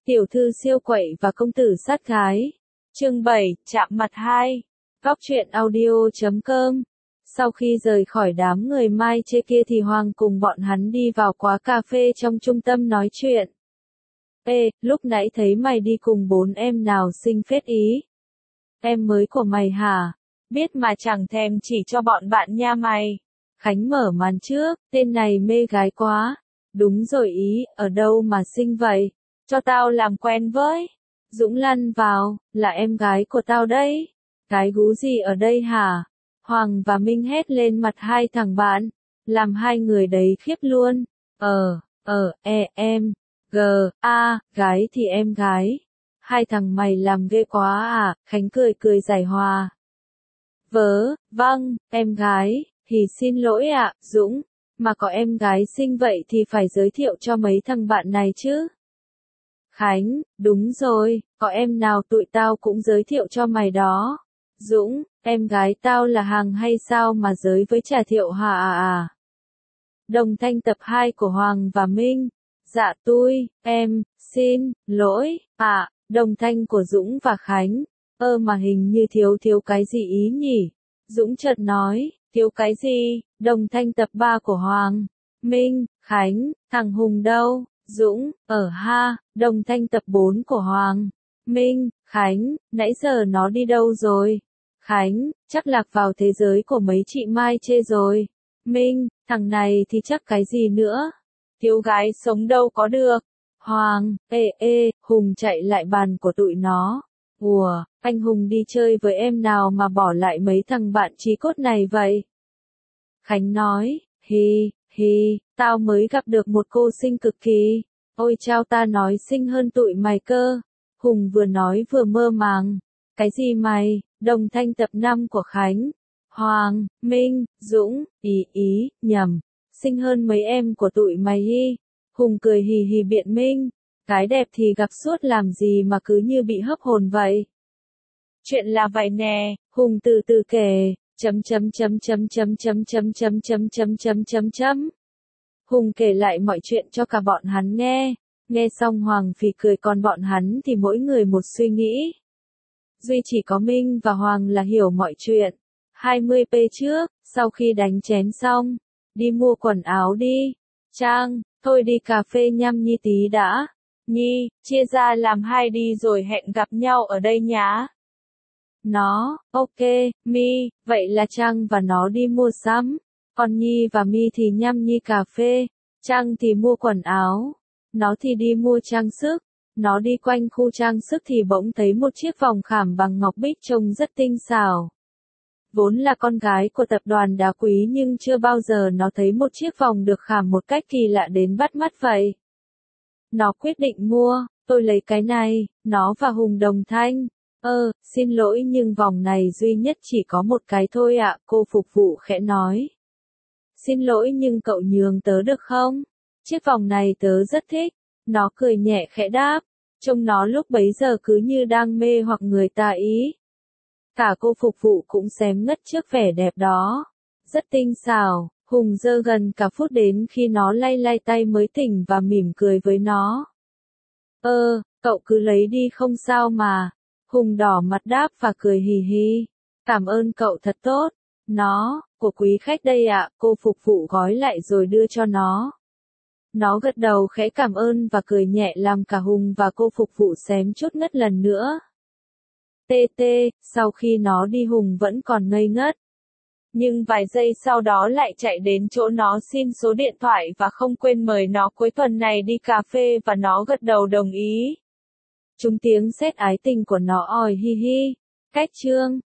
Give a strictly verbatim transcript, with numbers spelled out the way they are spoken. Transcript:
Tiểu thư siêu quậy và công tử sát gái. Chương bảy, chạm mặt hai. Góc truyện audio chấm com. Sau khi rời khỏi đám người Mai chê kia thì Hoàng cùng bọn hắn đi vào quán cà phê trong trung tâm nói chuyện. Ê, lúc nãy thấy mày đi cùng bốn em nào xinh phết ý. Em mới của mày hả? Biết mà chẳng thèm chỉ cho bọn bạn nha mày. Khánh mở màn trước, tên này mê gái quá. Đúng rồi ý, ở đâu mà xinh vậy? Cho tao làm quen với. Dũng lăn vào, là em gái của tao đấy. Cái gú gì ở đây hả? Hoàng và Minh hét lên mặt hai thằng bạn, làm hai người đấy khiếp luôn. Ờ, ờ, e, em, g, a, gái thì em gái. Hai thằng mày làm ghê quá à, Khánh cười cười giải hòa. Vớ, vâng, em gái, thì xin lỗi ạ, Dũng, mà có em gái xinh vậy thì phải giới thiệu cho mấy thằng bạn này chứ. Khánh, đúng rồi, có em nào tụi tao cũng giới thiệu cho mày đó. Dũng, em gái tao là hàng hay sao mà giới với trà thiệu hả à à. Đồng thanh tập hai của Hoàng và Minh. Dạ tui, em, xin, lỗi, à, đồng thanh của Dũng và Khánh. Ơ mà hình như thiếu thiếu cái gì ý nhỉ? Dũng chợt nói, thiếu cái gì? Đồng thanh tập ba của Hoàng, Minh, Khánh, thằng Hùng đâu? Dũng, ở ha, đồng thanh tập bốn của Hoàng, Minh, Khánh, nãy giờ nó đi đâu rồi? Khánh, chắc lạc vào thế giới của mấy chị Mai chê rồi. Minh, thằng này thì chắc cái gì nữa? Thiếu gái sống đâu có được. Hoàng, ê ê, Hùng chạy lại bàn của tụi nó. Ủa, anh Hùng đi chơi với em nào mà bỏ lại mấy thằng bạn chí cốt này vậy? Khánh nói, hi, hi, tao mới gặp được một cô xinh cực kỳ. Ôi chao ta nói xinh hơn tụi mày cơ. Hùng vừa nói vừa mơ màng. Cái gì mày? Đồng thanh tập năm của Khánh. Hoàng, Minh, Dũng, ý ý, nhầm. Xinh hơn mấy em của tụi mày hi. Hùng cười hì hì biện minh. Cái đẹp thì gặp suốt làm gì mà cứ như bị hấp hồn vậy. Chuyện là vậy nè, Hùng từ từ kể. Chấm chấm chấm chấm chấm chấm chấm chấm chấm chấm chấm chấm chấm. Hùng kể lại mọi chuyện cho cả bọn hắn nghe. Nghe xong Hoàng phì cười, còn bọn hắn thì mỗi người một suy nghĩ. Duy chỉ có Minh và Hoàng là hiểu mọi chuyện. hai mươi p trước, sau khi đánh chén xong, đi mua quần áo đi. Trang, thôi đi cà phê nhăm Nhi tí đã. Nhi, chia ra làm hai đi rồi hẹn gặp nhau ở đây nhá. Nó, ok, Mi, vậy là Trang và nó đi mua sắm. Còn Nhi và Mi thì nhăm Nhi cà phê. Trang thì mua quần áo. Nó thì đi mua trang sức. Nó đi quanh khu trang sức thì bỗng thấy một chiếc vòng khảm bằng ngọc bích trông rất tinh xảo. Vốn là con gái của tập đoàn đá quý nhưng chưa bao giờ nó thấy một chiếc vòng được khảm một cách kỳ lạ đến bắt mắt vậy. Nó quyết định mua, tôi lấy cái này, nó và Hùng đồng thanh. Ơ, xin lỗi nhưng vòng này duy nhất chỉ có một cái thôi ạ, cô phục vụ khẽ nói. Xin lỗi nhưng cậu nhường tớ được không? Chiếc vòng này tớ rất thích. Nó cười nhẹ khẽ đáp. Trông nó lúc bấy giờ cứ như đang mê hoặc người ta ý. Cả cô phục vụ cũng xém ngất trước vẻ đẹp đó. Rất tinh xảo, Hùng dơ gần cả phút đến khi nó lay lay tay mới tỉnh và mỉm cười với nó. Ơ, cậu cứ lấy đi không sao mà. Hùng đỏ mặt đáp và cười hì hì. Cảm ơn cậu thật tốt. Nó, của quý khách đây ạ, cô phục vụ gói lại rồi đưa cho nó. Nó gật đầu khẽ cảm ơn và cười nhẹ làm cả Hùng và cô phục vụ xém chút ngất lần nữa. Tê tê, sau khi nó đi Hùng vẫn còn ngây ngất. Nhưng vài giây sau đó lại chạy đến chỗ nó xin số điện thoại và không quên mời nó cuối tuần này đi cà phê và nó gật đầu đồng ý. Trúng tiếng sét ái tình của nó ỏi hi hi. Cách chương.